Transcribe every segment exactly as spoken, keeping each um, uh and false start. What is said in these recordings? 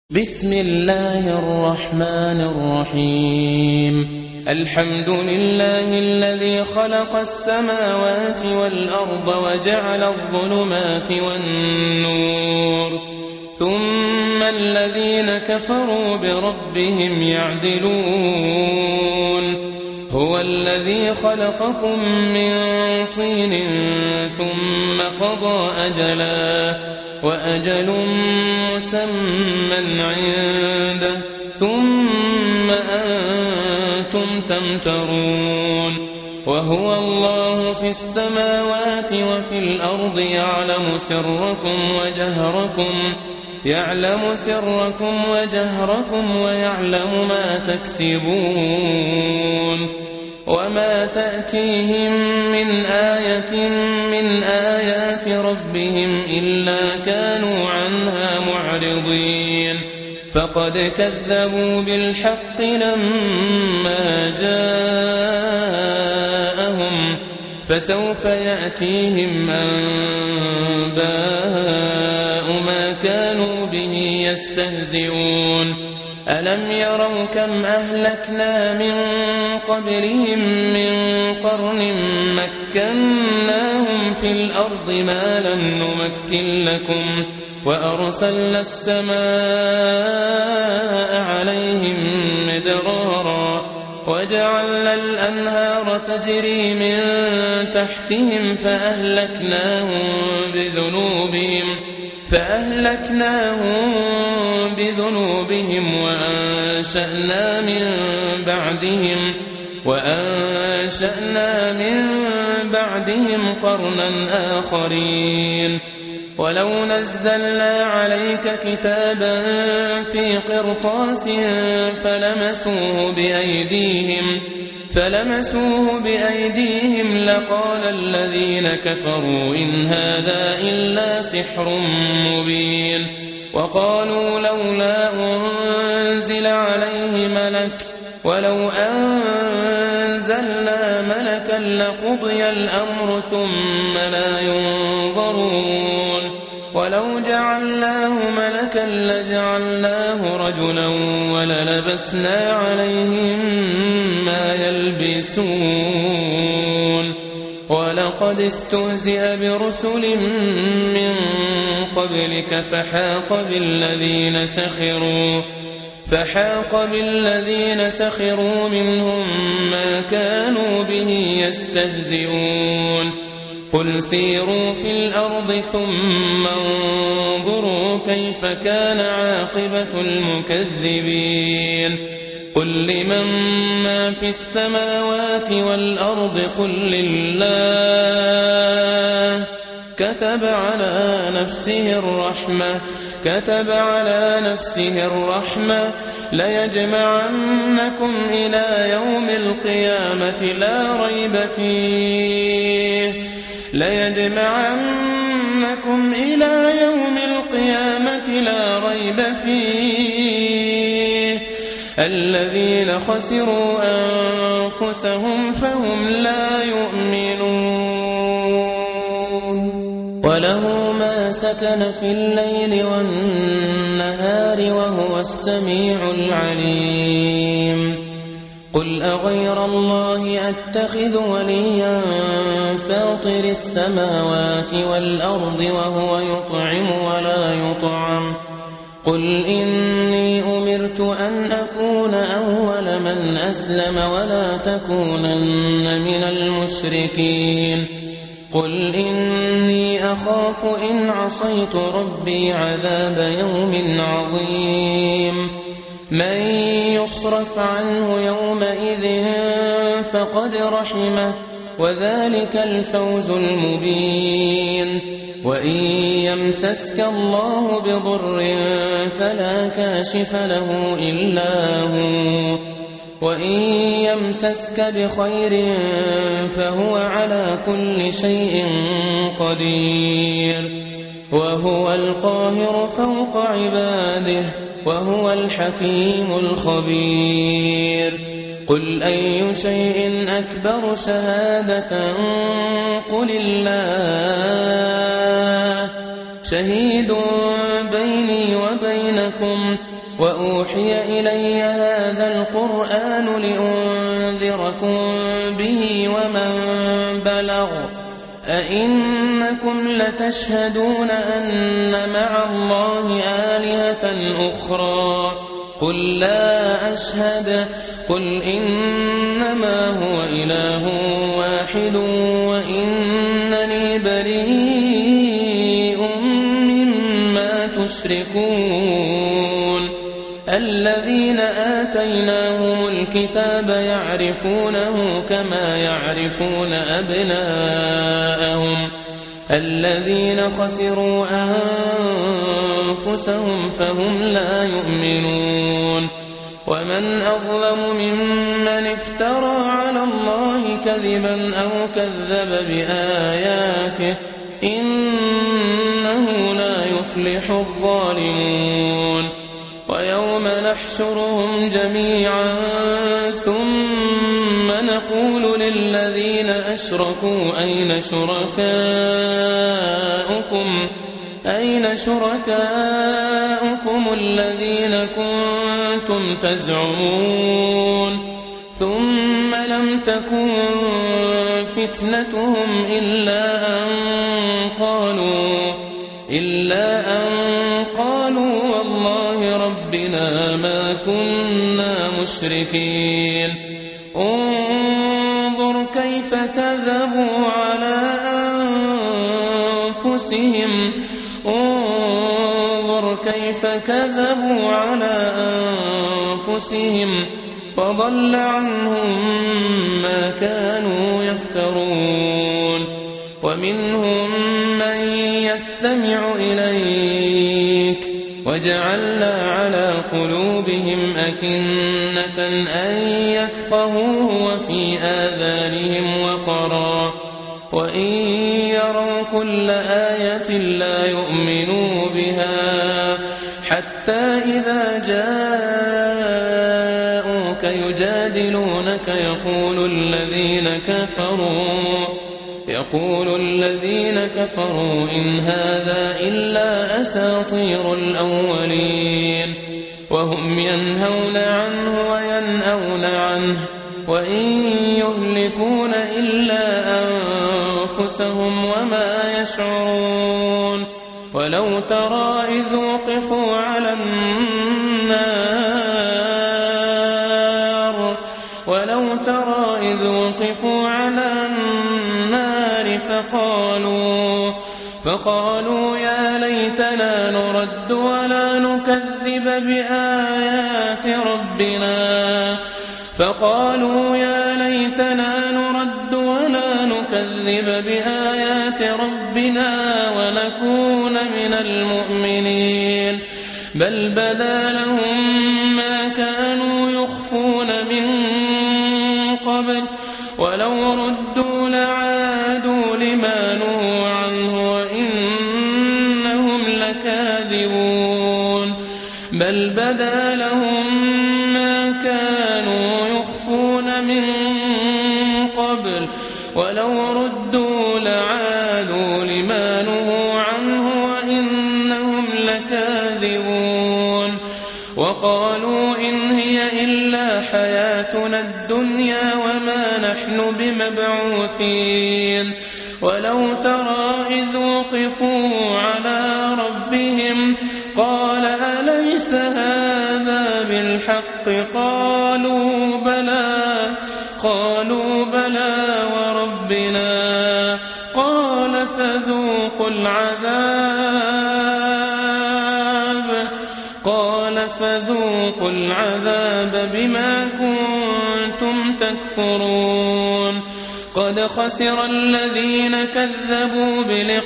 بسم الله الرحمن الرحيم الحمد لله الذي خلق السماوات والأرض وجعل الظلمات والنور ثم الذين كفروا بربهم يعدلون هو الذي خلقكم من طين ثم قضى أجلا وأجل مسمى عنده ثم أنتم تمترون وهو الله في السماوات وفي الأرض يعلم سركم وجهركم يعلم سركم وجهركم ويعلم ما تكسبون وما تأتيهم من آية من آيات ربهم إلا كانوا عنها معرضين فقد كذبوا بالحق لما جاءهم فسوف يأتيهم أنباء ما كانوا به يستهزئون ألم يروا كم أهلكنا من قبلهم من قرن مكناهم في الأرض ما لم نمكن لكم وأرسلنا السماء عليهم مدرارا وجعلنا الأنهار تجري من تحتهم فأهلكناهم بذنوبهم فأهلكناهم بذنوبهم وأنشأنا من بعدهم وأنشأنا من بعدهم قرنا آخرين ولو نزلنا عليك كتابا في قرطاس فلمسوه بأيديهم فلمسوه بأيديهم لقال الذين كفروا إن هذا إلا سحر مبين وقالوا لولا أنزل عليه ملك ولو أنزلنا ملكا لقضي الأمر ثم لا ينظرون ولو جعلناه ملكا لجعلناه رجلا وللبسنا عليهم ما يلبسون ولقد استهزئ برسل من قبلك فحاق بالذين سخروا فحاق بالذين سخروا منهم ما كانوا به يستهزئون قل سيروا في الأرض ثم انظروا كيف كان عاقبة المكذبين قل لمن ما في السماوات والأرض قل لله كتب على نفسه الرحمة كتب على نفسه الرحمة ليجمعنكم إلى يوم القيامة لا ريب فيه ليجمعنكم إلى يوم القيامة لا ريب فيه الذين خسروا أنفسهم فهم لا يؤمنون وله ما سكن في الليل والنهار وهو السميع العليم قل أغير الله أتخذ وليا فاطر السماوات والأرض وهو يطعم ولا يطعم قل إني أمرت أن أكون أول من أسلم ولا تكونن من المشركين قل إني أخاف إن عصيت ربي عذاب يوم عظيم من يصرف عنه يومئذ فقد رحمه وذلك الفوز المبين وإن يمسسك الله بضر فلا كاشف له إلا هو وإن يمسسك بخير فهو على كل شيء قدير وهو القاهر فوق عباده وهو الحكيم الخبير قل أي شيء أكبر شهادة قل الله شهيد بيني وبينكم وأوحي إلي هذا القرآن لأنذركم به ومن بلغ أئنكم لتشهدون أن مع الله آلهة أخرى قل لا أشهد قل إنما هو إله واحد وإنني بريء مما تشركون الذين آتيناهم الكتاب يعرفونه كما يعرفون أبناءهم الذين خسروا أنفسهم فهم لا يؤمنون ومن أظلم ممن افترى على الله كذبا أو كذب بآياته إنه لا يفلح الظالمون ويوم نحشرهم جميعا ثم نقول للذين أشركوا أين شركاؤكم أين شركاؤكم الذين كنتم تزعمون ثم لم تكن فتنتهم إلا أن قالوا إلا أن قالوا والله ربنا ما كنا مشركين انظر كيف كذبوا على أنفسهم انظر كيف كذبوا على أنفسهم وضل عنهم ما كانوا يفترون ومنهم من يستمع إليك وجعلنا على قلوبهم أكنة أن يفقهوه وفي آذانهم وقرا وإن يروا كل آية لا يؤمنوا بها حتى إذا جاءوك يجادلونك يقول الذين كفروا يقول الذين كفروا إن هذا إلا أساطير الأولين وهم ينهون عنه وينأون عنه وإن يهلكون إلا أنفسهم وما يشعرون ولو ترى إذ وقفوا على النار ولو ترى إذ وقفوا على النار فقالوا فقالوا يا ليتنا نرد ولا نكذب بآيات ربنا فقالوا يا ليتنا نرد ولا نكذب بآيات ربنا ونكون من المؤمنين بل بدا لهم ما كانوا يخفون من قبل ولو ردوا لعادوا لما نهوا عنه وإنهم لكاذبون بل بدا لهم ما كانوا يخفون من قبل ولو ردوا لعادوا لما نهوا عنه وإنهم لكاذبون وقالوا إن هي إلا حياتنا الدنيا وما نحن بمبعوثين ولو ترى إذ وقفوا على ربهم قال أليس هذا بالحق قالوا بلى قالوا بلى وربنا قال فذوقوا العذاب قال فذوقوا العذاب بما كنتم تكفرون قد خسر الذين كذبوا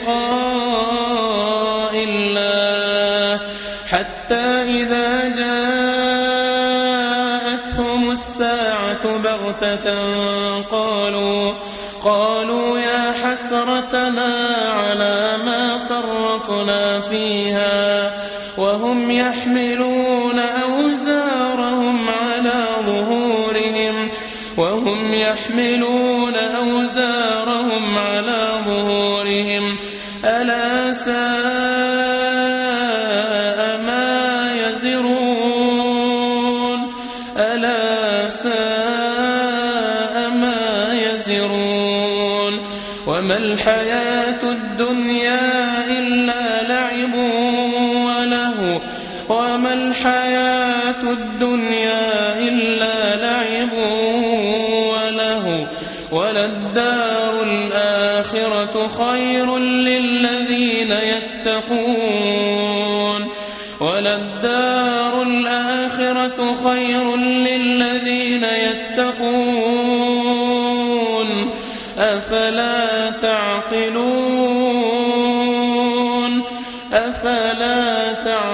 بلقاء الله حتى إذا جاءتهم الساعة بغتة قالوا قالوا يا حسرتنا على ما فرطنا فيها وهم يحملون أوزارهم على ظهورهم وهم يحملون أوزارهم على ظهورهم ألا ساء ألا ساء ما يزرون وما الحياة الدنيا إلا لعب وله وما الحياة الدنيا إلا لعب وله وللدار الآخرة خير للذين يتقون وللدار الآخرة خير للذين يتقون أفلا تعقلون أفلا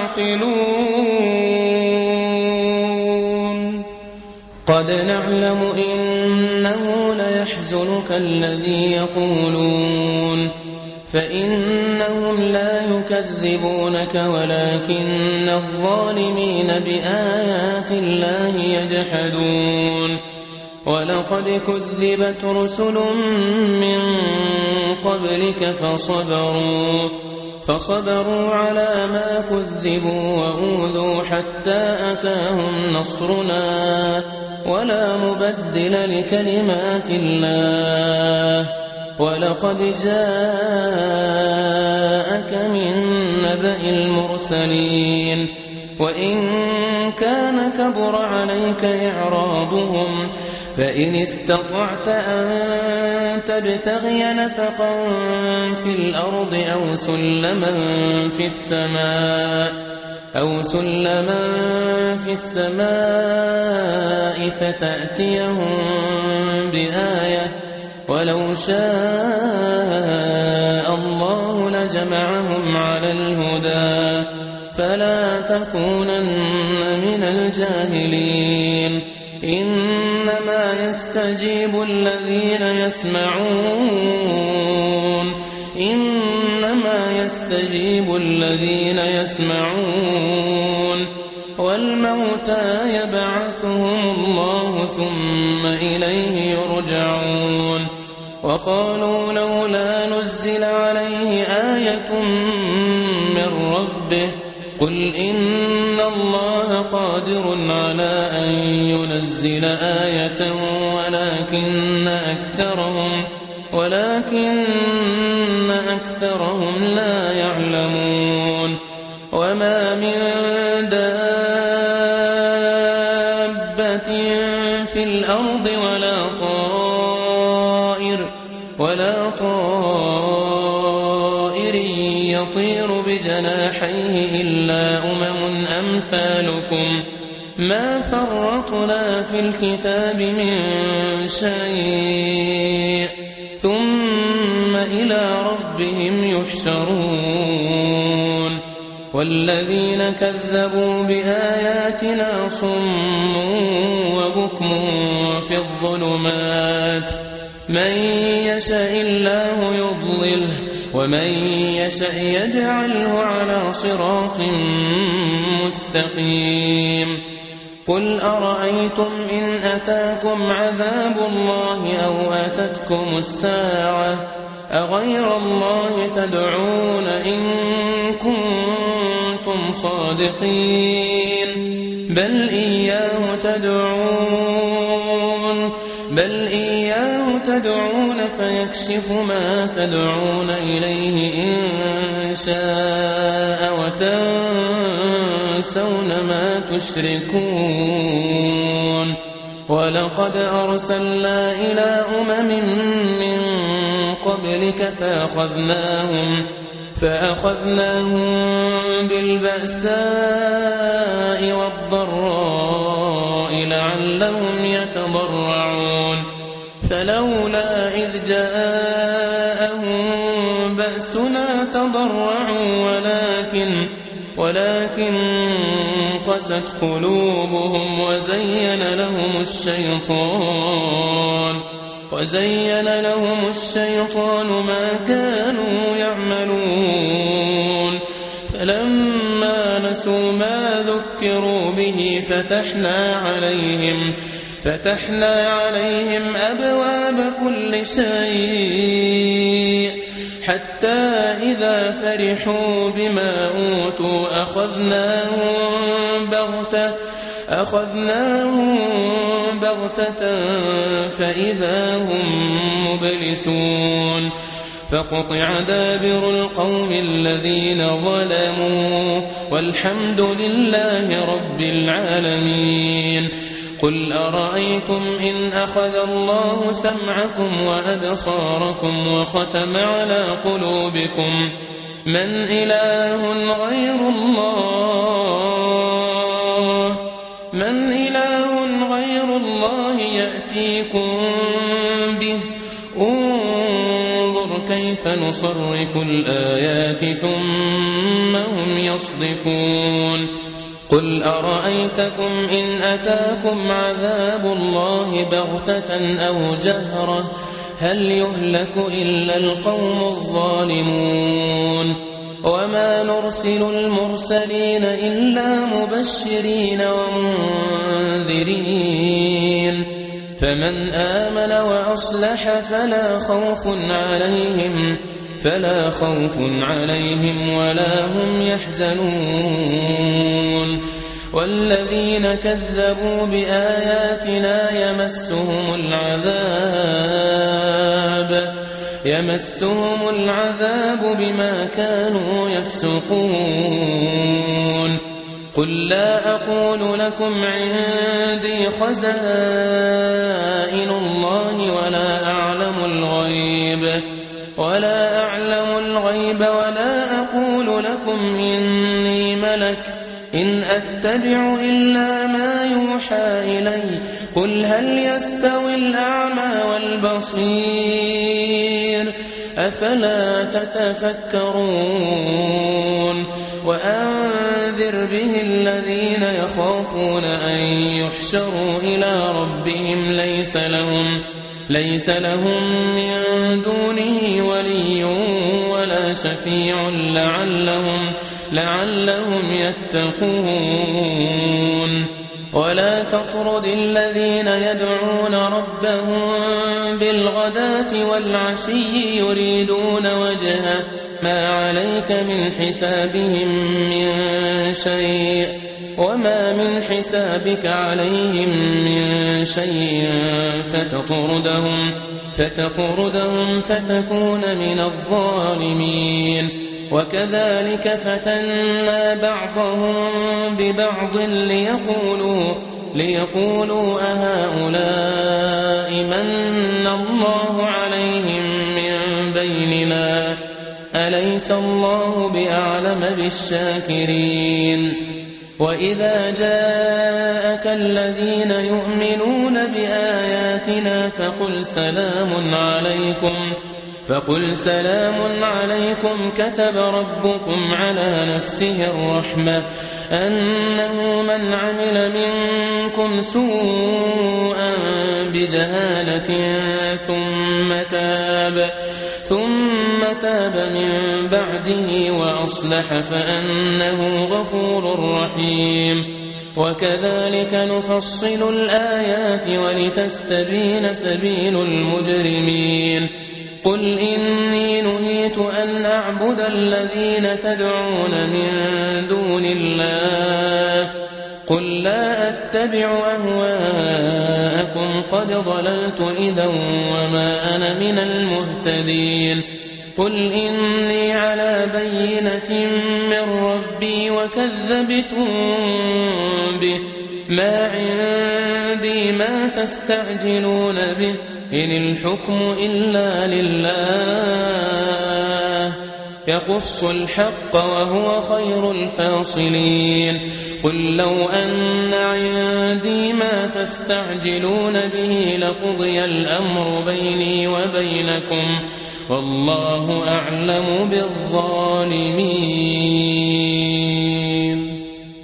تعقلون قد نعلم إنه ليحزنك الذي يقولون فإنهم لا يكذبونك ولكن الظالمين بآيات الله يجحدون ولقد كذبت رسل من قبلك فصبروا فصبروا على ما كذبوا وأوذوا حتى أتاهم نصرنا ولا مبدل لكلمات الله ولقد جاءك من نبأ المرسلين وإن كان كبر عليك إعراضهم فإن استطعت أن تبتغي نفقا في الأرض أو سلما في السماء أو سلما في السماء فتأتيهم بآية ولو شاء الله لجمعهم على الهدى فلا تكونن من الجاهلين إنما يستجيب الذين يسمعون إنما يستجيب الذين يسمعون والموتى يبعثهم الله ثم إليه يرجعون وقالوا لولا نزل عليه آية من ربه قل إن الله قادر على أن ينزل آية ولكن أكثرهم ولكن أكثرهم لا يعلمون وما من دابة في الأرض ولا طائر ولا طائر يطير بجناحيه إلا أمم أمثالكم ما فرطنا في الكتاب من شيء ثم إلى ربهم يحشرون والذين كذبوا بآياتنا صم وبكم في الظلمات من يشاء الله يضلله ومن يشاء يجعله على صراط مستقيم قل أرأيتم إن أتاكم عذاب الله أو أتتكم الساعة أغير الله تدعون إن كنتم صادقين بل إياه تدعون بل إياه تدعون فيكشف ما تدعون إليه إن شاء وتنسون ما تشركون ولقد أرسلنا إلى أمم من قبلك فأخذناهم فأخذناهم بالبأساء والضراء لعلهم يتضرعون فلولا إذ جاءهم بأسنا تضرعوا ولكن ولكن قست قلوبهم وزين لهم الشيطان وزين لهم الشيطان ما كانوا يعملون فلما نسوا ما ذكروا به فتحنا عليهم فتحنا عليهم أبواب كل شيء حتى إذا فرحوا بما أوتوا أخذناهم بغتة أخذناهم بغتة فإذا هم مبلسون فقطع دابر القوم الذين ظلموا والحمد لله رب العالمين. قل أرأيتم إن أخذ الله سمعكم وأبصاركم وختم على قلوبكم من إله غير الله من إله غير الله يأتيكم به انظر كيف نصرف الآيات ثم هم يصدفون. قل أرأيتكم إن أتاكم عذاب الله بغتة أو جهرة هل يهلك إلا القوم الظالمون. وما نرسل المرسلين إلا مبشرين ومنذرين فمن آمن وأصلح فلا خوف عليهم فلا خوف عليهم ولا هم يحزنون. والذين كذبوا بآياتنا يمسهم العذاب يمسهم العذاب بما كانوا يفسقون. قل لا أقول لكم عندي خزائن الله ولا أعلم الغيب ولا أعلم الغيب ولا أقول لكم إني ملك إن أتبع إلا ما يوحى إلي قل هل يستوي الأعمى والبصير أفلا تتفكرون. وأنذر به الذين يخافون أن يحشروا إلى ربهم ليس لهم ليس لهم من دونه ولي ولا شفيع لعلهم لعلهم يتقون. ولا تطرد الذين يدعون ربهم بالغداة والعشي يريدون وجهه ما عليك من حسابهم من شيء وما من حسابك عليهم من شيء فتطردهم فتطردهم فتكون من الظالمين. وكذلك فتنا بعضهم ببعض ليقولوا ليقولوا أهؤلاء من الله عليهم من بيننا أليس الله بأعلم بالشاكرين. وإذا جاءك الذين يؤمنون بآياتنا فقل سلام عليكم فقل سلام عليكم كتب ربكم على نفسه الرحمة أنه من عمل منكم سوءا بجهالة ثم تاب ثم تاب من بعده وأصلح فأنه غفور رحيم. وكذلك نفصل الآيات ولتستبين سبيل المجرمين. قل إني نهيت أن أعبد الذين تدعون من دون الله قل لا أتبع أهواءكم قد ضللت إذا وما أنا من المهتدين. قل إني على بينة من ربي وكذبتم به ما عندي ما تستعجلون به إن الحكم إلا لله يخص الحق وهو خير الفاصلين. قل لو أن عندي ما تستعجلون به لقضي الأمر بيني وبينكم والله أعلم بالظالمين.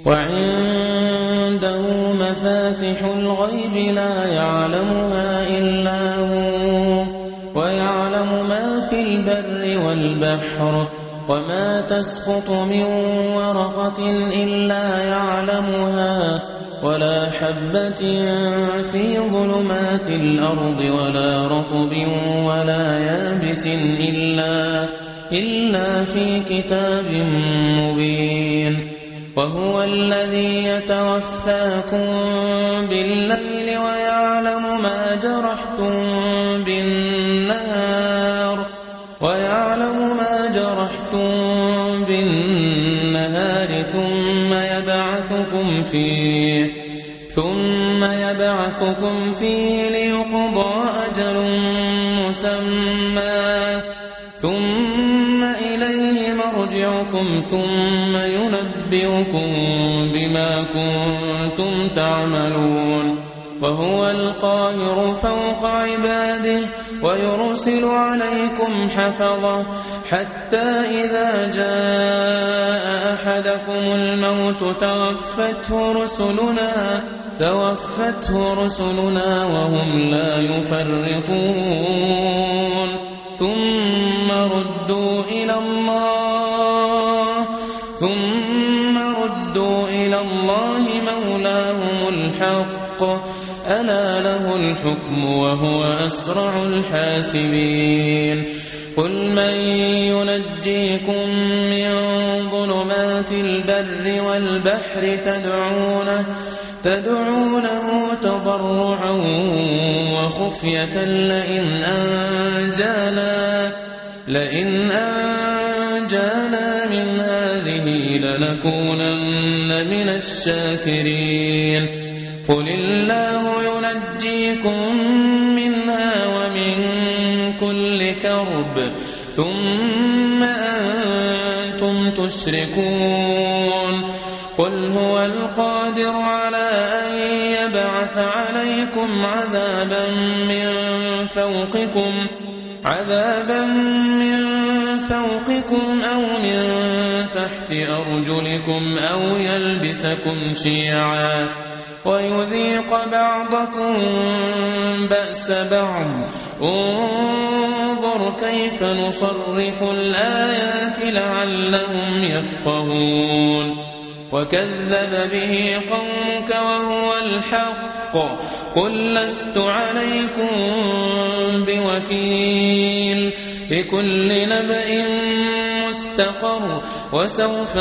وعنده مفاتح الغيب لا يعلمها إلا هو ويعلم ما في البر والبحر وما تسقط من ورقة إلا يعلمها ولا حبة في ظلمات الأرض ولا رطب ولا يابس إلا, إلا في كتاب مبين. وهو الذي يتوفاكم بالليل ويعلم ما جرحتم بالنهار ويعلم ما جرحتم بالنهار ثم يبعثكم فيه ثم يبعثكم فيه ليقضى أجل مسمى ثم إليه مرجعكم ثم ينبئكم بما كنتم تعملون وهو القاهر فوق عباده ويرسل عليكم حفظة حتى إذا جاء أحدكم الموت توفته رسلنا توفته رسلنا وهم لا يفرطون ثم ردوا إلى الله ثم ردوا إلى الله مولاهم الحق ألا له الحكم وهو أسرع الحاسبين قل من ينجيكم من ظلمات البر والبحر تدعونه تدعونه تضرعا وخفية لئن أنجانا لئن أنجانا من هذه لنكونن من الشاكرين قل الله ينجيكم منها ومن كل كرب ثم أنتم تشركون قل هو القادر على أن يبعث عليكم عذابا من فوقكم عذابا من فوقكم أو من تحت أرجلكم أو يلبسكم شيعا ويذيق بعضكم بأس بعض انظر كيف نصرف الآيات لعلهم يفقهون وكذب به قومك وهو الحق قل لست عليكم بوكيل لكل نبأ مستقر وسوف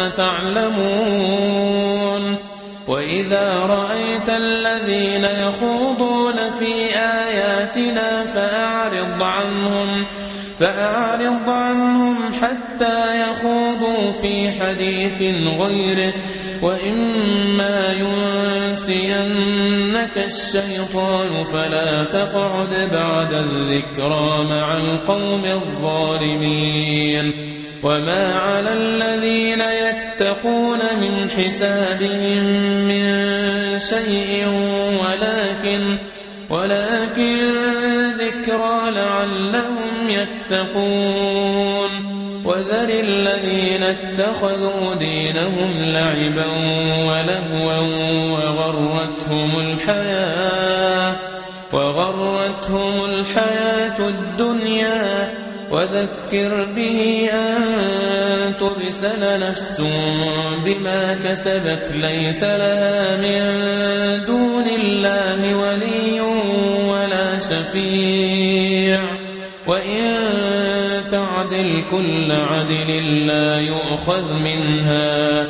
تعلمون وإذا رأيت الذين يخوضون في آياتنا فأعرض عنهم فأعرض عنهم حتى يخوضوا في حديث غيره وإما ينسينك الشيطان فلا تقعد بعد الذكرى مع القوم الظالمين وما على الذين يتقون من حسابهم من شيء ولكن ولكن ذكرى لعلهم يتقون وذر الذين اتخذوا دينهم لعبا ولهوا وغرتهم الحياة وغرتهم الحياة الدنيا وذكر به أن تبسل نفس بما كسبت ليس لها من دون الله ولي ولا شفيع وإن تعدل كل عدل لا يؤخذ منها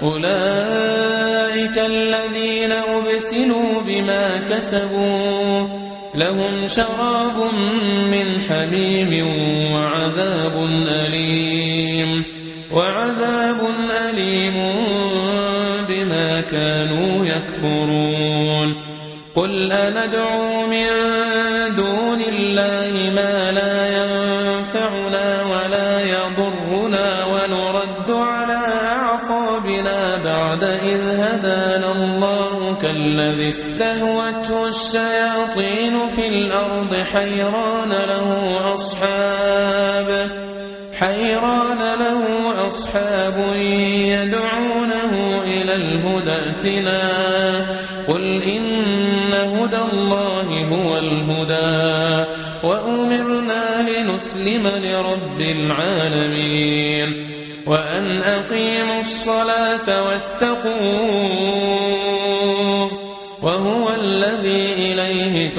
أولئك الذين أبسلوا بما كسبوا لهم شراب من حميم وعذاب أليم وعذاب أليم بما كانوا يكفرون قل أندعو من دون الله ما لا ينفعنا ولا يضرنا ونرد على أعقابنا بعد إذ هدانا الله كالذي استهوته الشياطين في الأرض حيران له أصحاب حيران له أصحاب يدعونه إلى الهدى ائتنا قل إن هدى الله هو الهدى وأمرنا لنسلم لرب العالمين وأن أقيموا الصلاة واتقوه وهو الذي إليه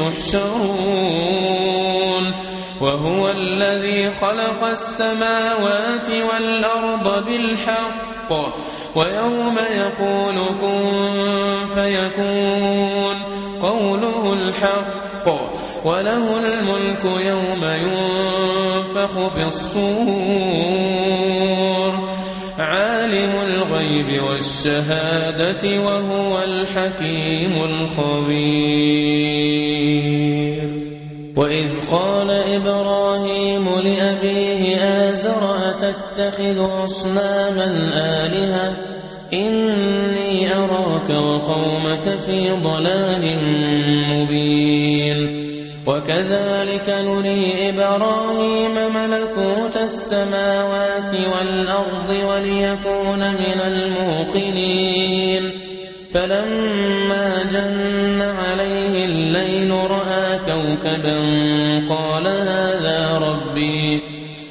تحشرون وهو الذي خلق السماوات والأرض بالحق ويوم يقول كن فيكون قوله الحق وله الملك يوم ينفخ في الصور عالم الغيب والشهادة وهو الحكيم الخبير. وإذ قال إبراهيم لأبيه آزر أتتخذ أصناما آلهة إني أراك وقومك في ضلال مبين. وكذلك نري إبراهيم ملكوت السماوات والأرض وليكون من الموقنين فلما جن عليه الليل رأى كوكبا قال هذا ربي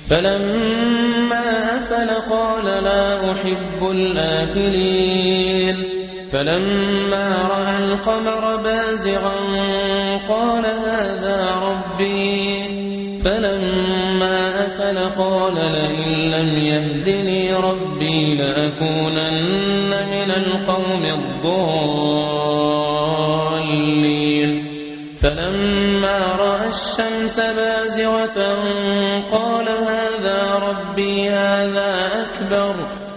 فلما أفل قال لا أحب الآفلين فلما رأى القمر بازغا قال هذا ربي فلما أفل قال لئن لم يهدني ربي لأكونن من القوم الضالين فلما رأى الشمس بازغة قال هذا ربي هذا أكبر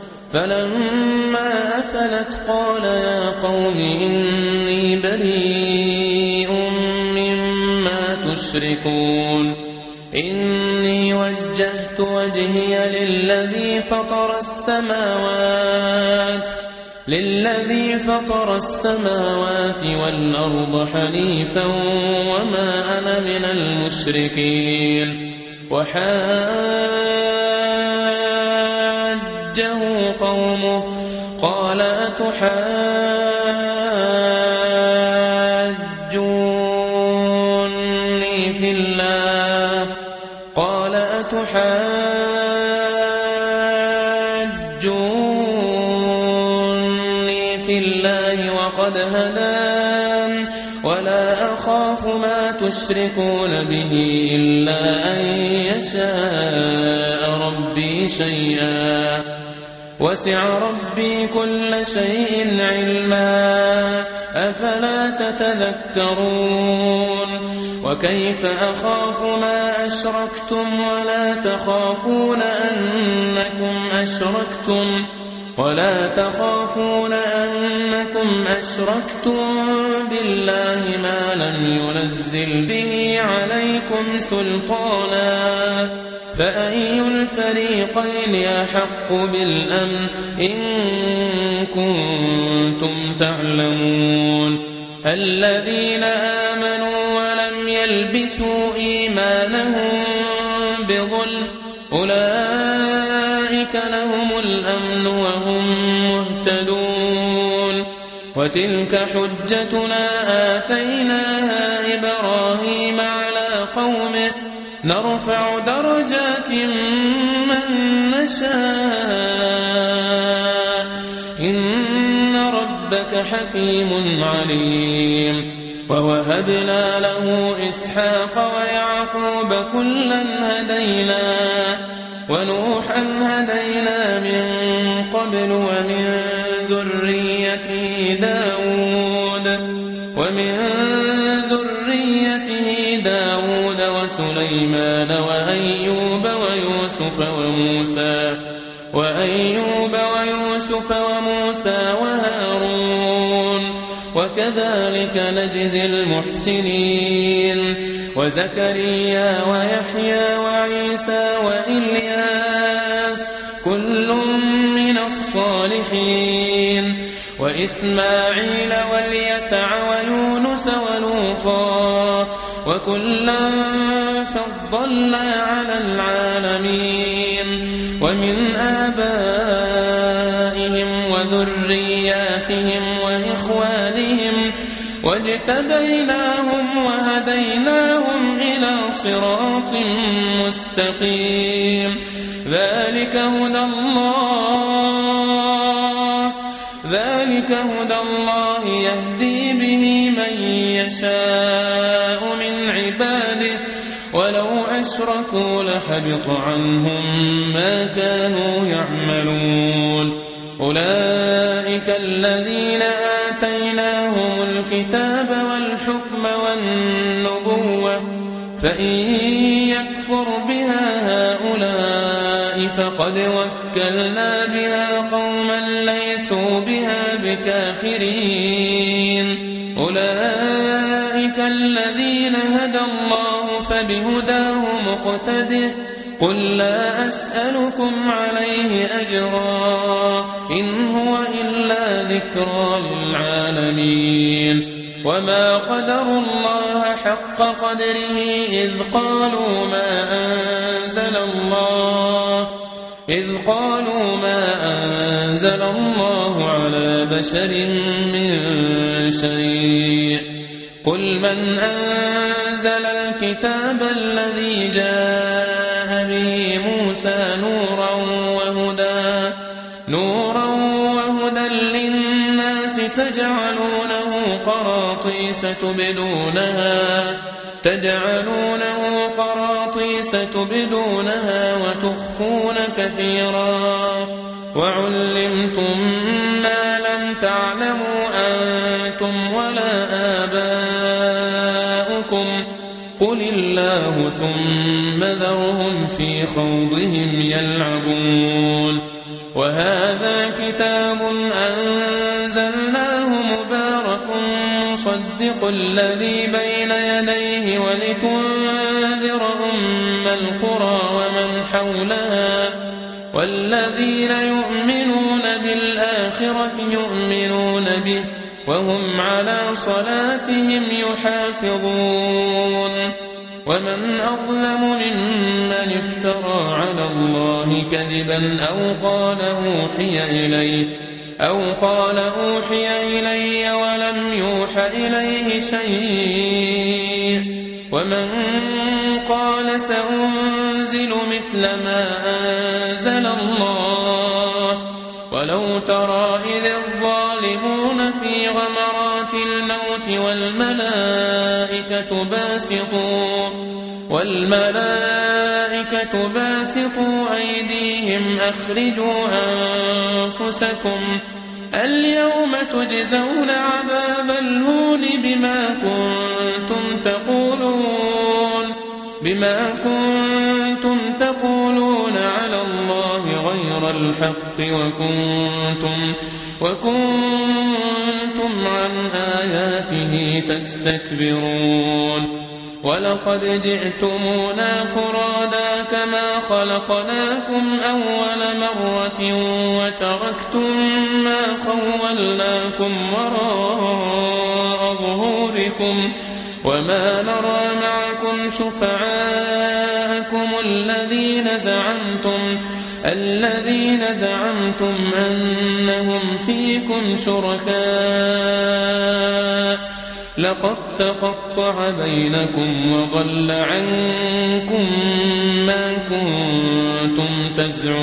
فلما أفلت قال يا قوم إني بريء مما تشركون إني وجهت وجهي للذي فطر السماوات للذي فطر السماوات والأرض حنيفا وما أنا من المشركين. وحاجه قومه قال أتحاجوني في الله قال أتحاجوني في الله وقد هدان ولا أخاف ما تشركون به إلا أن يشاء ربي شيئا وسع ربي كل شيء علما أفلا تتذكرون. وكيف أخاف ما أشركتم ولا تخافون أنكم أشركتم ولا تخافون أنكم أشركتم بالله ما لم ينزل به عليكم سلطانا فأي الفريقين أحق بالأمن إن كنتم تعلمون. الذين آمنوا ولم يلبسوا إيمانهم بظلم أولئك لهم الأمن وهم مهتدون. وتلك حجتنا آتيناها إبراهيم على قومه نرفع درجات من نشاء إن ربك حكيم عليم. ووهبنا له إسحاق ويعقوب كلا هدينا ونوحا هدينا من قبل ومن ذريته داود ومن ذريته داود وسليمان وأيوب ويوسف وموسى وأيوب ويوسف وموسى وهارون وكذلك نجزي المحسنين. وزكريا ويحيى وعيسى وإلياس كل من الصالحين وإسماعيل واليسع ويونس ولوطا وكلا فضلنا على العالمين. ومن آبائهم وذرياتهم وإخوانهم واجتبيناهم وهديناهم إلى صراط مستقيم. ذلك هدى الله ذلك هدى الله يهدي به من يشاء من عباده ولو أشركوا لحبط عنهم ما كانوا يعملون. أولئك الذين آتيناهم الكتاب والحكم والنبوة فإن يكفر بها هؤلاء فقد وكلنا بها قوما ليسوا بها بكافرين أولئك الذين هدى الله فبهداه مقتده قل لا أسألكم عليه أجرا إن هو إلا ذكرى للعالمين وما قدروا الله حق قدره إذ قالوا ما أنزل الله إذ قالوا ما أنزل الله على بشر من شيء قل من أنزل الكتاب الذي جاء به موسى نورا وهدى نورا وهدى للناس تجعلونه قراطيس تبدونها تجعلونه قراطيس تبدونها وتخفون كثيرا وعلمتم ما لم تعلموا أنتم ولا آباؤكم قل الله ثم ذرهم في خوضهم يلعبون وهذا كتاب أنزلناه مبارك مصدق الذي بين يديه ولتنذر أم القرى ومن حولها والذين يؤمنون بالآخرة يؤمنون به وهم على صلاتهم يحافظون ومن أظلم ممن افترى على الله كذبا أو قال أوحي إليه أو قال أوحي إلي ولم يوح إليه شيء ومن قال سأنزل مثل ما أنزل الله ولو ترى إذ الظالمون في غمرات الموت والملائكة باسطوا والملائكة باسطوا أيديهم أخرجوا أنفسكم اليوم تجزون عذاب الهون بما كنتم تقولون بما كنتم تقولون على الله غير الحق وكنتم وكنتم عن آياته تستكبرون ولقد جئتمونا فرادا كما خلقناكم أول مرة وتركتم ما خولناكم وراء ظهوركم وما نرى معكم شفعاءكم الذين زعمتم الذين زعمتم أنهم فيكم شركاء لقد تقطع بينكم وضل عنكم ما كنتم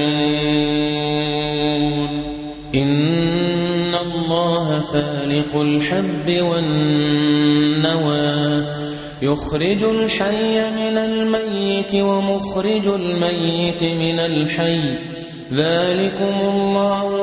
تزعمون إن الله فالق الحب والنوى يخرج الحي من الميت ومخرج الميت من الحي ذلكم الله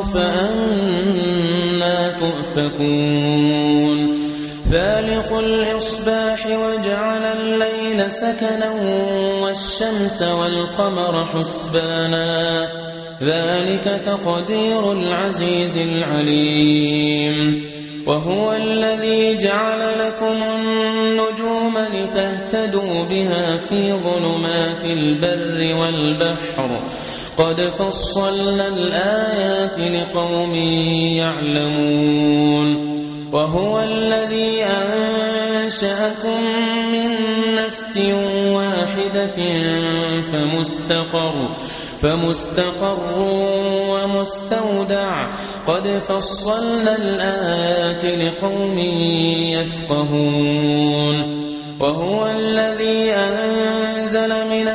فأنى تؤفكون فالق الإصباح وجعل الليل سكنا والشمس والقمر حسبانا ذلك تقدير العزيز العليم وهو الذي جعل لكم النجوم لتهتدوا بها في ظلمات البر والبحر قد فصلنا الآيات لقوم يعلمون وهو الذي أنشأكم من نفس واحدة فمستقر فمستقر ومستودع قد فصلنا الآيات لقوم يفقهون وهو الذي أنزل من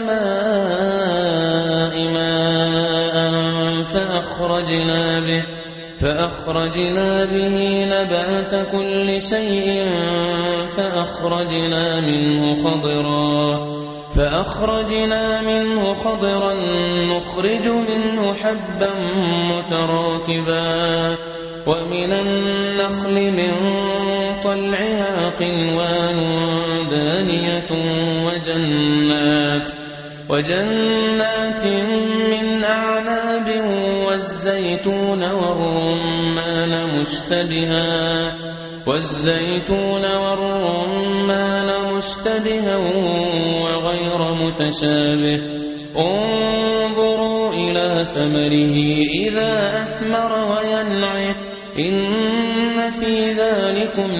السماء ماء فأخرجنا به فأخرجنا به نبات كل شيء فأخرجنا منه خضرا فأخرجنا منه خضرا نخرج منه حبا متراكبا ومن النخل من طلعها قنوان دانية وجنات وجنات من أعناب والزيتون والرمان مشتبها والزيتون والرمان مشتبها وغير متشابه انظروا إلى ثمره إذا أثمر وينعه إن في ذلكم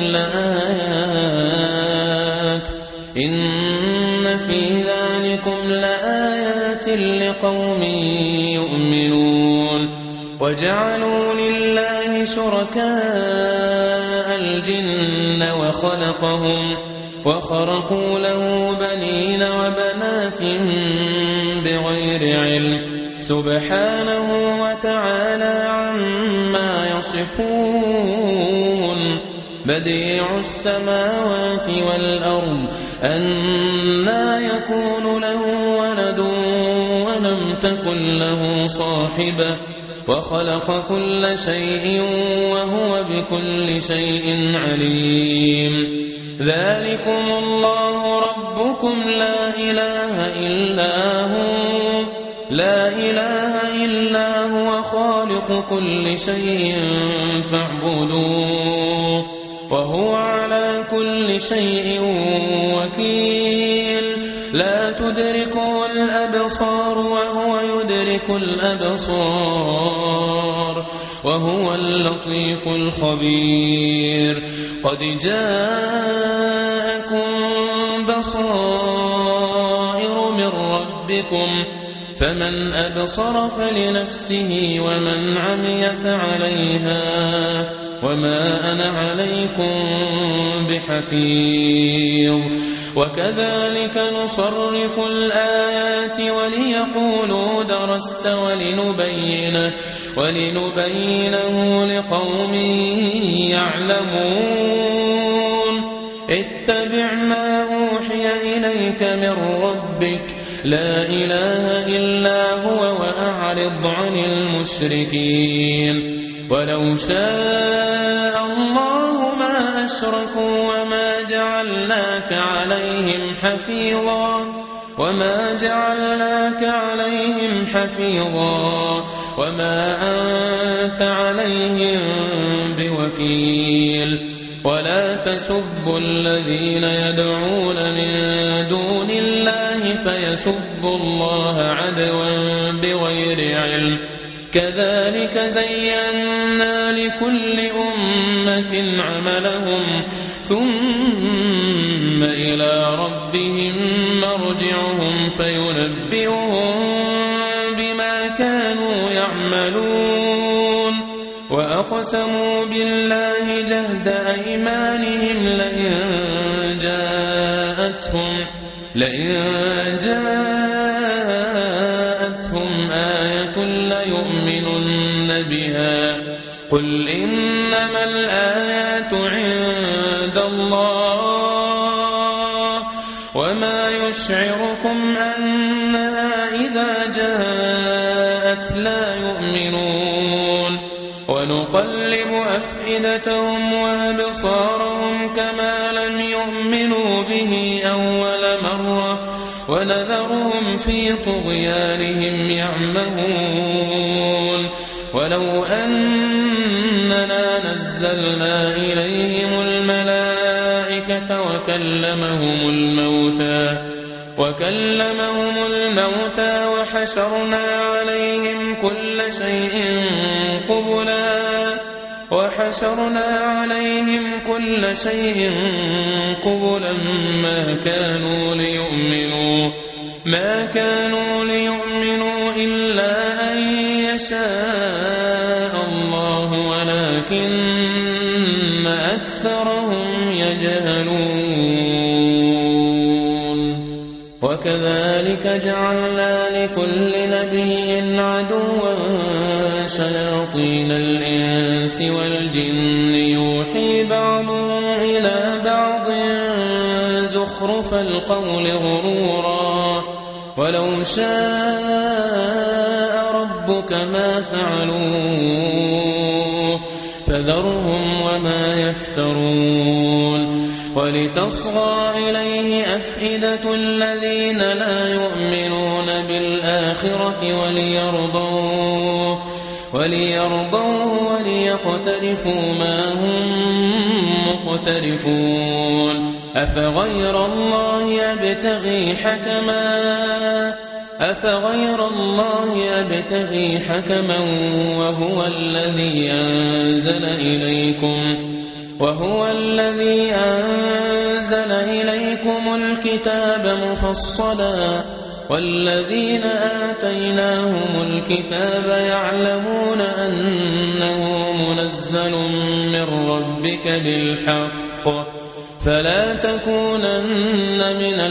لآيات إن في ذلكم لآيات لقوم يؤمنون وجعلوا لله شركاء الجن وخلقهم وخرقوا له بنين وبنات بغير علم سبحانه وتعالى عما يصفون بديع السماوات والأرض أنى يكون له ولد ولم تكن له صاحبة وخلق كل شيء وهو بكل شيء عليم ذلكم الله ربكم لا إله إلا هو لا إله إلا هو خالق كل شيء فاعبدوه وهو على كل شيء وكيل لا تدركه الأبصار وهو يدرك الأبصار وهو اللطيف الخبير قد جاءكم بصائر من ربكم فمن أبصر فلنفسه ومن عمي فعليها وما أنا عليكم بحفيظ وكذلك نصرف الآيات وليقولوا درست ولنبينه, ولنبينه لقوم يعلمون اتبع ما أوحي إليك من ربك لا إله إلا هو وأعرض عن المشركين ولو شاء الله ما أشركوا وما جعلناك عليهم حفيظا وما جعلناك عليهم حفيظا وما أنت عليهم بوكيل ولا تسبوا الذين يدعون من دون الله فيسبوا الله عدوا بغير علم كذلك زينا لكل أمة عملهم ثم إلى ربهم مرجعهم فينبئهم بما كانوا يعملون وأقسموا بالله جهد أيمانهم لئن جاءتهم لئن جاءتهم آية ليؤمنن بها قل إنما الآيات عند الله وما يشعركم أنها إذا جاءت لا يؤمنون ونقلب أفئدتهم وأبصارهم كما لم يؤمنوا به أول مرة ونذرهم في طغيانهم يعمهون ولو أننا نزلنا إليهم الملائكة وكلمهم الموتى وكلمهم الموتى وحشرنا عليهم كل شيء قبلا وحشرنا عليهم كل شيء قبلا ما كانوا ليؤمنوا ما كانوا ليؤمنوا إلا أن يشاء الله ولكن أكثرهم يجهلون وكذلك جعلنا لكل نبي عدوا شياطين الإنس والجن يوحي بعضهم إلى بعض زخرف القول غرورا ولو شاء ربك ما فعلوه فذرهم وما يفترون ولتصغى إليه أفئدة الذين لا يؤمنون بالآخرة وليرضوه وليرضوه وليقترفوا ما هم مقترفون أفغير الله يبتغي حكما أفغير الله يبتغي حكما وهو الذي أنزل إليكم وهو الذي أنزل إليكم الكتاب مفصلا والذين آتيناهم الكتاب يعلمون أنه منزل من ربك بالحق فلا تكونن من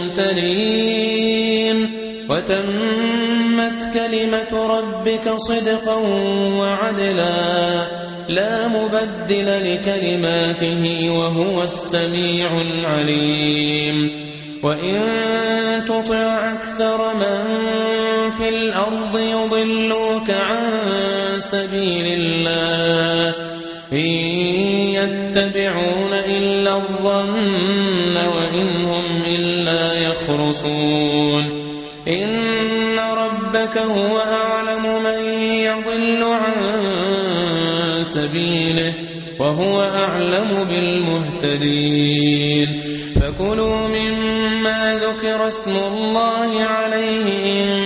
الممترين وتمت كلمة ربك صدقا وعدلا لا مبدل لكلماته وهو السميع العليم وإن تطع أكثر من في الأرض يضلوك عن سبيل الله إن يتبعون إلا الظن وإن هم إلا يخرصون إن ربك هو أعلم من يضل عن سبيله وهو أعلم بالمهتدين فكلوا مما ذكر اسم الله عليه إن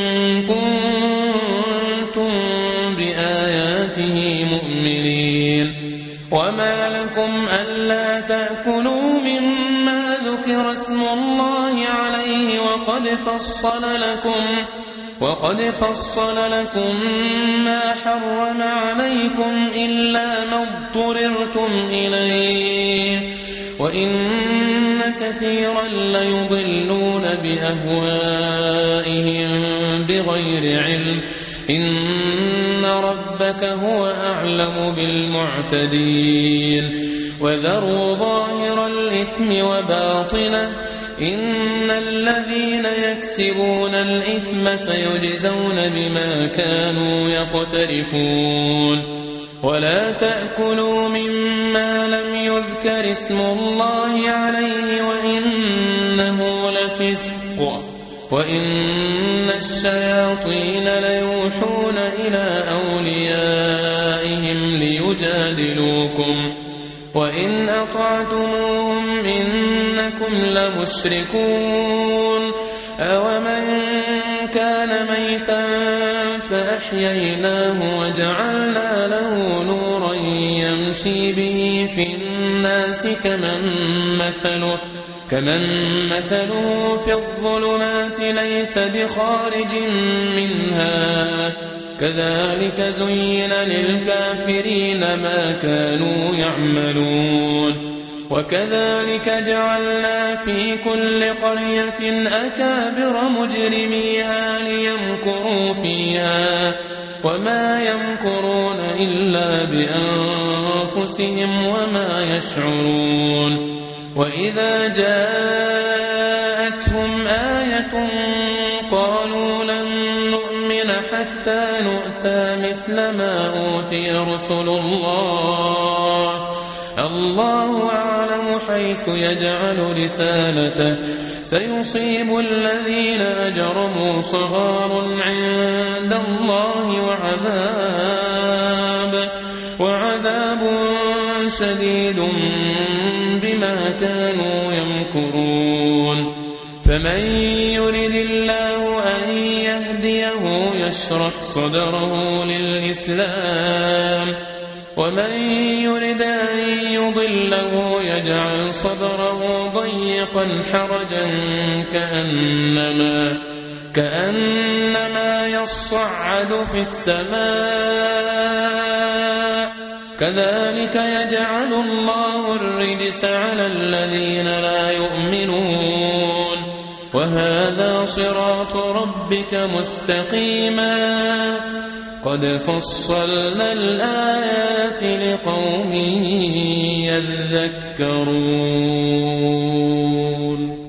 كنتم بآياته مؤمنين وما لكم ألا تأكلوا مما ذكر اسم الله عليه وقد فصل لكم وقد فصل لكم ما حرم عليكم إلا ما اضطررتم إليه وإن كثيرا ليضلون بأهوائهم بغير علم إن ربك هو أعلم بالمعتدين وذروا ظاهر الإثم وباطنه إن الذين يكسبون الإثم سيجزون بما كانوا يقترفون ولا تأكلوا مما لم يذكر اسم الله عليه وإنه لفسق وإن الشياطين ليوحون إلى أوليائهم ليجادلوكم وإن أطعتموهم إنكم لمشركون أومن كان ميتا فأحييناه وجعلنا له نورا يمشي به في الناس كمن مثله كمن مثله في الظلمات ليس بخارج منها كذلك زين للكافرين ما كانوا يعملون وكذلك جعلنا في كل قرية أكابر مجرميها ليمكروا فيها وما يمكرون إلا بأنفسهم وما يشعرون وإذا جاءتهم آية قالوا لن نؤمن حتى نؤتى مثل ما أوتي رسل الله الله أعلم حيث يجعل رسالته سيصيب الذين أجرموا صغار عند الله وعذاب وعذاب شديد بما كانوا يمكرون فمن يرد الله أن يهديه يشرح صدره للإسلام ومن يرد أن يضله يجعل صدره ضيقا حرجا كأنما كأنما يصعد في السماء كذلك يجعل الله الرجس على الذين لا يؤمنون وهذا صراط ربك مستقيما قد فصلنا الآيات لقوم يذكرون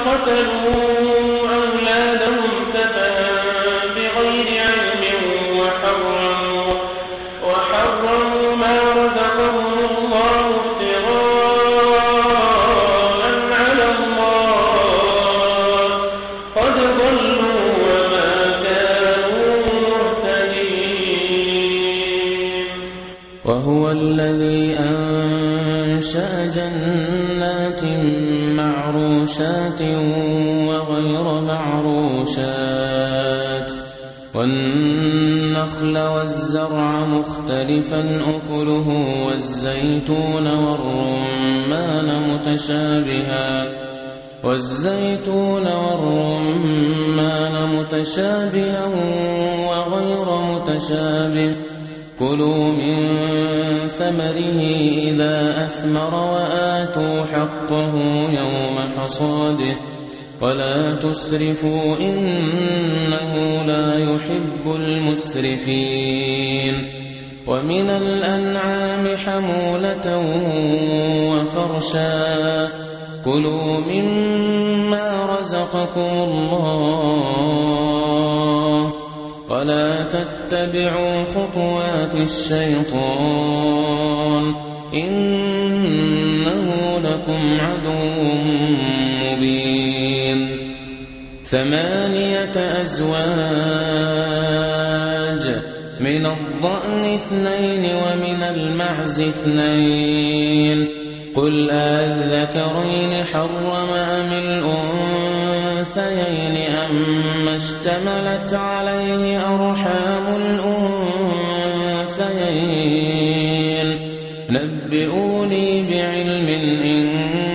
قتلوا أولادهم سفها بغير علم وحرموا, وحرموا ما رزقهم الله افتراء على الله قد ضلوا وما كانوا مهتدين. وهو الذي أنشأ جنات معروشات وغير معروشات والنخل والزرع مختلفا أكله والزيتون والرمان متشابها والزيتون والرمان متشابها وغير متشابه كلوا من ثمره إذا أثمر وآتوا حقه يوم حصاده ولا تسرفوا إنه لا يحب المسرفين. ومن الأنعام حمولة وفرشا كلوا مما رزقكم الله ولا تتبعوا خطوات الشيطان إنه لكم عدو مبين. ثمانية أزواج من الضأن اثنين ومن المعز اثنين قل أذكرين حرم أم الأنثيين أما اشتملت عليه أرحام الأنثيين نبئوني بعلم إن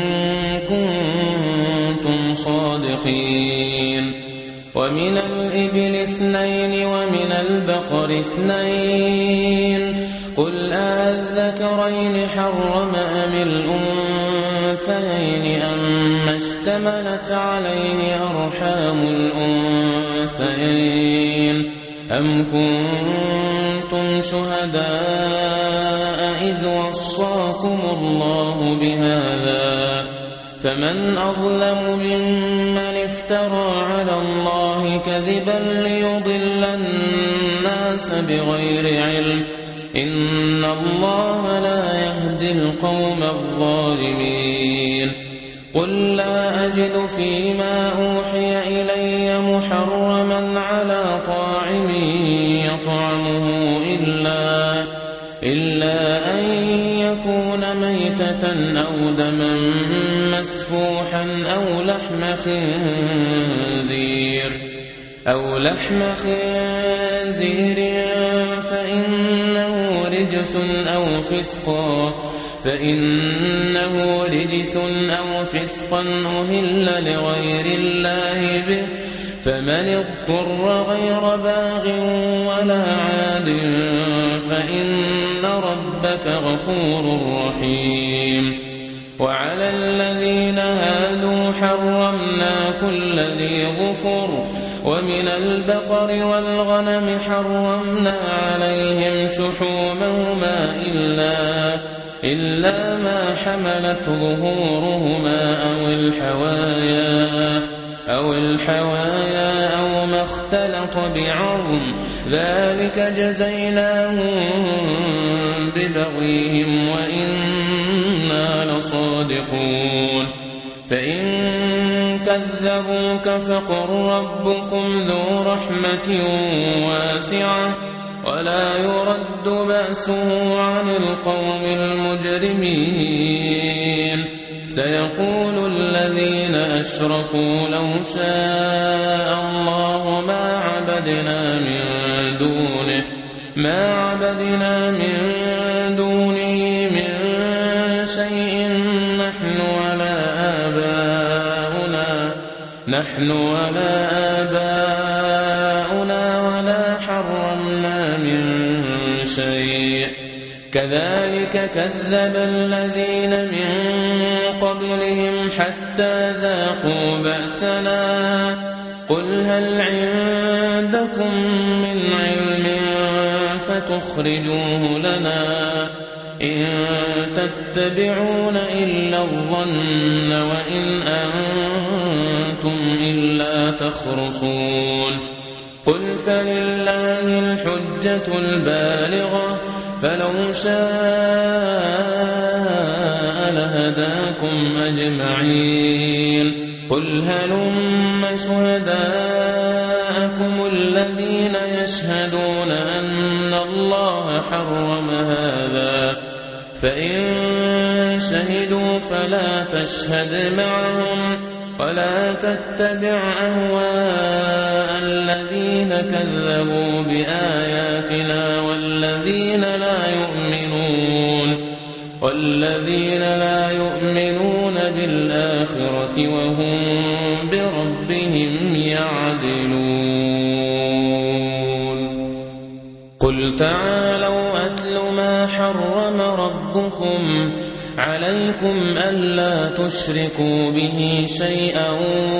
كنتم صادقين. ومن الإبل اثنين ومن البقر اثنين قل أذكرين حرم أم الأنثيين أما اشتملت عليه أرحام الأنثيين أم كنتم شهداء إذ وصاكم الله بهذا فمن أظلم ممن افترى على الله كذبا ليضل الناس بغير علم إن الله لا يهدي القوم الظالمين. قل لا أجد فيما أوحي إلي محرما على طاعم يطعمه إلا, إلا أن يكون ميتة أو دما مسفوحا أو لحم خنزير أو لحم خنزير فإنه رجس أو فسقا فإنه رجس أو فسقا أهل لغير الله به فمن اضطر غير باغ ولا عاد فإن ربك غفور رحيم. وعلى الذين هادوا حرمنا كل ذي ظفر ومن البقر والغنم حرمنا عليهم شحومهما إلا, إلا ما حملت ظهورهما أو الحوايا أو الحوايا أو ما اختلط بعظم ذلك جزيناهم ببغيهم وإنا لصادقون. فإن كذبوك فقل ربكم ذو رحمة واسعة ولا يرد بأسه عن القوم المجرمين. سيقول الذين أشركوا لو شاء الله ما عبدنا من دونه ما عبدنا من دونه من شيء نحن ولا آباؤنا نحن ولا آباؤنا ولا حرمنا من شيء كذلك كذب الذين من قبلهم حتى ذاقوا بأسنا قل هل عندكم من علم فتخرجوه لنا إن تتبعون إلا الظن وإن أنتم يخرصون قل فلله الحجة البالغة فلو شاء لهداكم أجمعين قل هلم شهداءكم الذين يشهدون أن الله حرم هذا فإن شهدوا فلا تشهد معهم ولا تتبع أهواء الذين كذبوا بآياتنا والذين لا يؤمنون والذين لا يؤمنون بالآخرة وهم بربهم يعدلون قل تعالوا أتل ما حرم ربكم عليكم ألا تشركوا به شيئا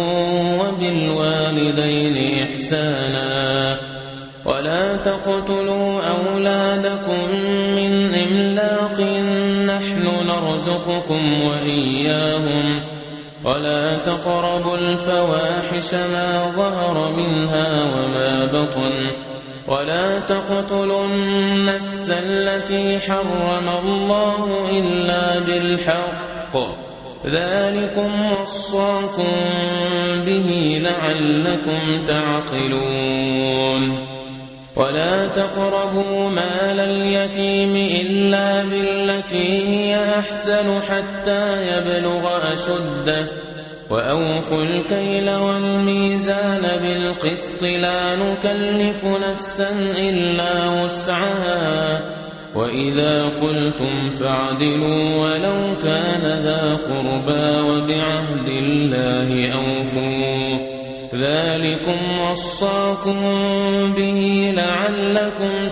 وبالوالدين إحسانا ولا تقتلوا أولادكم من إملاق نحن نرزقكم وإياهم ولا تقربوا الفواحش ما ظهر منها وما بطن ولا تقتلوا النفس التي حرم الله إلا بالحق ذلكم وصاكم به لعلكم تعقلون ولا تقربوا مال اليتيم إلا بالتي هي أحسن حتى يبلغ أشده وأوفوا الكيل والميزان بالقسط لا نكلف نفسا إلا وسعها وإذا قلتم فاعدلوا ولو كان ذا قربى وبعهد الله أوفوا ذلكم وصاكم به لعلكم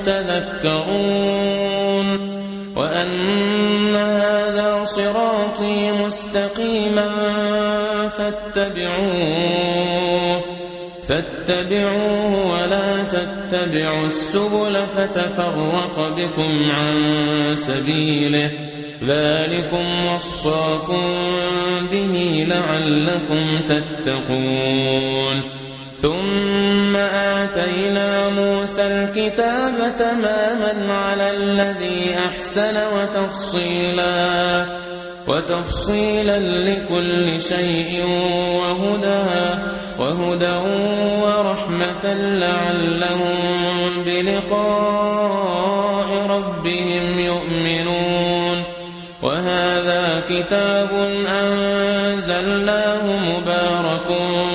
تذكرون وأن هذا صراطي مستقيما فاتبعوه فاتبعوه ولا تتبعوا السبل فتفرق بكم عن سبيله ذلكم وصاكم به لعلكم تتقون ثم آتينا موسى الكتاب تماما على الذي أحسن وتفصيلا وتفصيلا لكل شيء وهدى وهدى ورحمة لعلهم بلقاء ربهم يؤمنون وهذا كتاب أنزلناه مبارك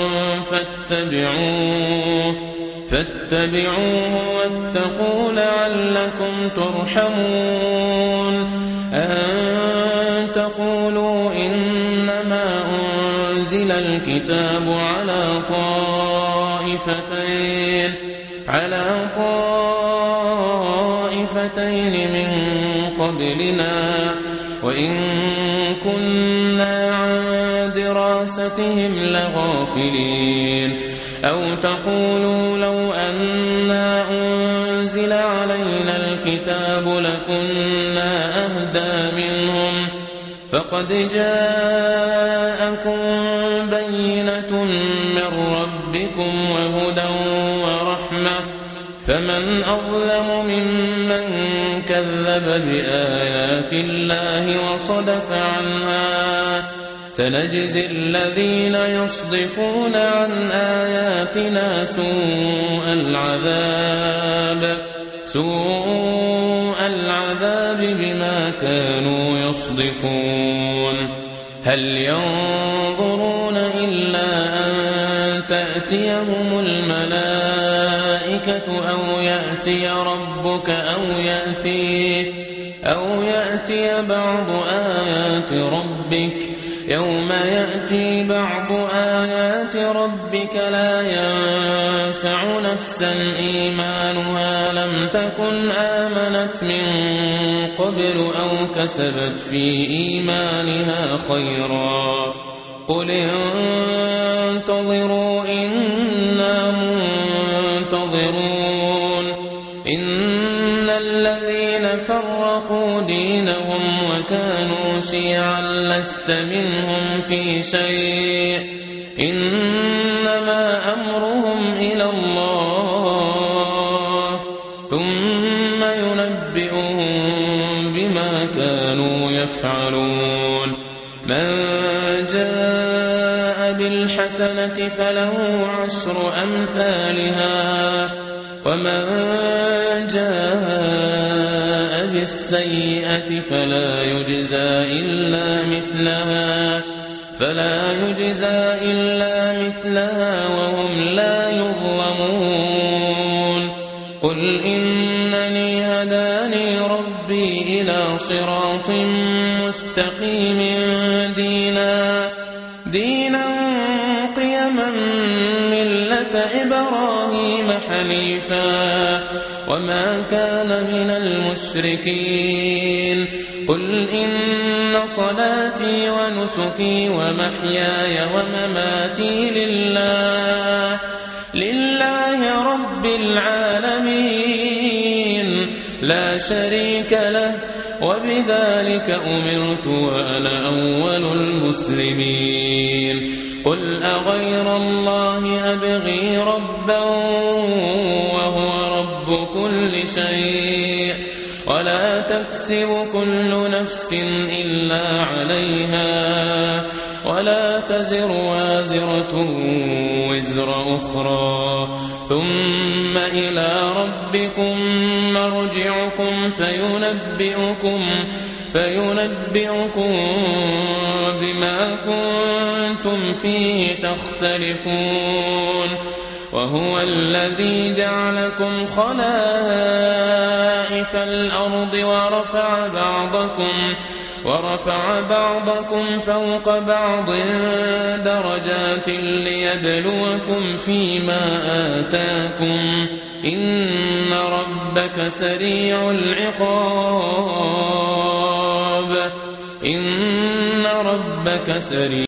فاتبعوه فاتبعوه واتقوا لعلكم ترحمون أن تقولوا إنما أنزل الكتاب على طائفتين على طائفتين من قبلنا وإن كنا عن دراستهم لغافلين أو تقولوا لو أنا أنزل علينا الكتاب لكنا أهدى منهم فقد جاءكم بينة من ربكم وهدى ورحمة فمن أظلم ممن كذب بآيات الله وصدف عنها سنجزي الذين يصدفون عن آياتنا سوء العذاب سوء العذاب بما كانوا يصدفون هل ينظرون إلا أن تأتيهم الملائكة أو يأتي ربك أو يأتي أو يأتي بعض آيات ربك يوم يأتي بعض آيات ربك لا ينفع نفسا إيمانها لم تكن آمنت من قبل أو كسبت في إيمانها خيرا قل انتظروا إنا منتظرون إن الذين فرقوا دينهم وكانوا شيعا لست منهم في شيء إنما أمرهم إلى الله ثم ينبئهم بما كانوا يفعلون من جاء بالحسنة فله عشر أمثالها ومن جاء بالسيئة فلا يجزى إلا مثلها فلا يجزى إلا مثلها وهم لا يظلمون قل إنني هداني ربي إلى صراط مستقيم دينا دينا قيما ملة إبراهيم حنيفا وما كان من المشركين قل إن صلاتي ونسكي ومحياي ومماتي لله لله رب العالمين لا شريك له وبذلك أمرت وأنا أول المسلمين قل أغير الله أبغي ربا وهو رب كل شيء ولا تكسب كل نفس إلا عليها ولا تزر وازرة وزر أخرى ثم إلى ربكم مرجعكم فينبئكم فينبئكم بما كنتم فيه تختلفون وهو الذي جعلكم خلائف الأرض ورفع بعضكم ورفع بعضكم فوق بعض درجات ليبلوكم فيما آتاكم إن ربك سريع العقاب إن ربك سريع